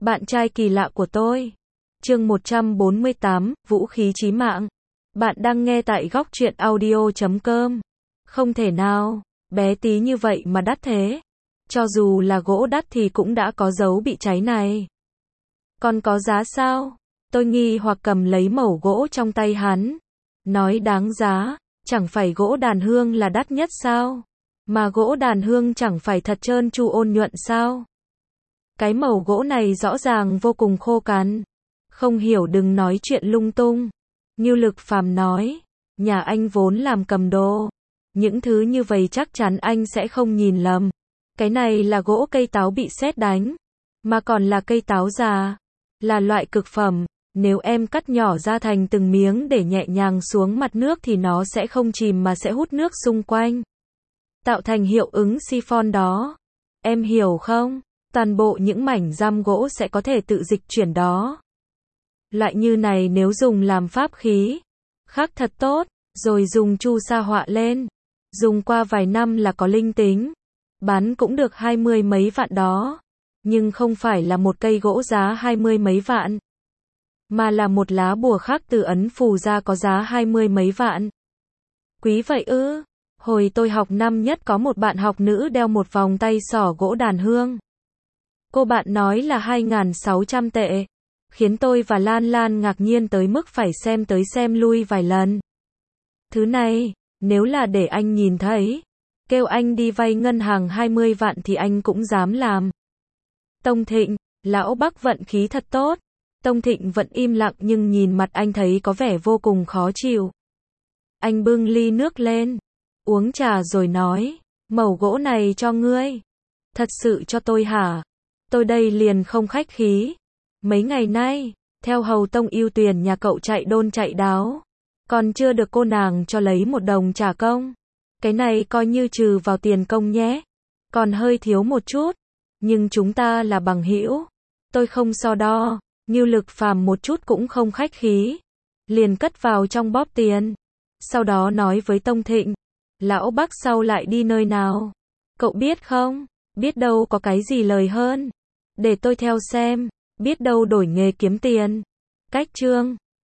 Bạn trai kỳ lạ của tôi. Chương 148, vũ khí chí mạng. Bạn đang nghe tại góc truyện audio.com. Không thể nào, bé tí như vậy mà đắt thế. Cho dù là gỗ đắt thì cũng đã có dấu bị cháy này. Còn có giá sao? Tôi nghi hoặc cầm lấy mẩu gỗ trong tay hắn. Nói đáng giá, chẳng phải gỗ đàn hương là đắt nhất sao? Mà gỗ đàn hương chẳng phải thật trơn tru ôn nhuận sao? Cái mẩu gỗ này rõ ràng vô cùng khô cằn. Không hiểu đừng nói chuyện lung tung. Ngưu Lực Phàm nói, nhà anh vốn làm cầm đồ. Những thứ như vậy chắc chắn anh sẽ không nhìn lầm. Cái này là gỗ cây táo bị sét đánh. Mà còn là cây táo già. Là loại cực phẩm. Nếu em cắt nhỏ ra thành từng miếng để nhẹ nhàng xuống mặt nước thì nó sẽ không chìm mà sẽ hút nước xung quanh. Tạo thành hiệu ứng siphon đó. Em hiểu không? Toàn bộ những mảnh giam gỗ sẽ có thể tự dịch chuyển đó. Loại như này nếu dùng làm pháp khí, khắc thật tốt, rồi dùng chu sa họa lên. Dùng qua vài năm là có linh tính. Bán cũng được 20 mấy vạn đó. Nhưng không phải là một cây gỗ giá 20 mấy vạn. Mà là một lá bùa khắc từ ấn phù ra có giá 20 mấy vạn. Quý vậy ư? Hồi tôi học năm nhất có một bạn học nữ đeo một vòng tay xỏ gỗ đàn hương. Cô bạn nói là 2.600 tệ. Khiến tôi và Lan Lan ngạc nhiên tới mức phải xem tới xem lui vài lần. Thứ này, nếu là để anh nhìn thấy, kêu anh đi vay ngân hàng 20 vạn thì anh cũng dám làm. Tông Thịnh, lão Bắc vận khí thật tốt. Tông Thịnh vẫn im lặng nhưng nhìn mặt anh thấy có vẻ vô cùng khó chịu. Anh bưng ly nước lên, uống trà rồi nói, mẩu gỗ này cho ngươi. Thật sự cho tôi hả? Tôi đây liền không khách khí. Mấy ngày nay, theo hầu tông yêu tuyền nhà cậu chạy đôn chạy đáo. Còn chưa được cô nàng cho lấy 1 đồng trả công. Cái này coi như trừ vào tiền công nhé. Còn hơi thiếu một chút. Nhưng chúng ta là bằng hữu. Tôi không so đo. Ngưu Lực Phàm một chút cũng không khách khí. Liền cất vào trong bóp tiền. Sau đó nói với Tông Thịnh. Lão Bắc sau lại đi nơi nào? Cậu biết không? Biết đâu có cái gì lời hơn. Để tôi theo xem. Biết đâu đổi nghề kiếm tiền. Cách chương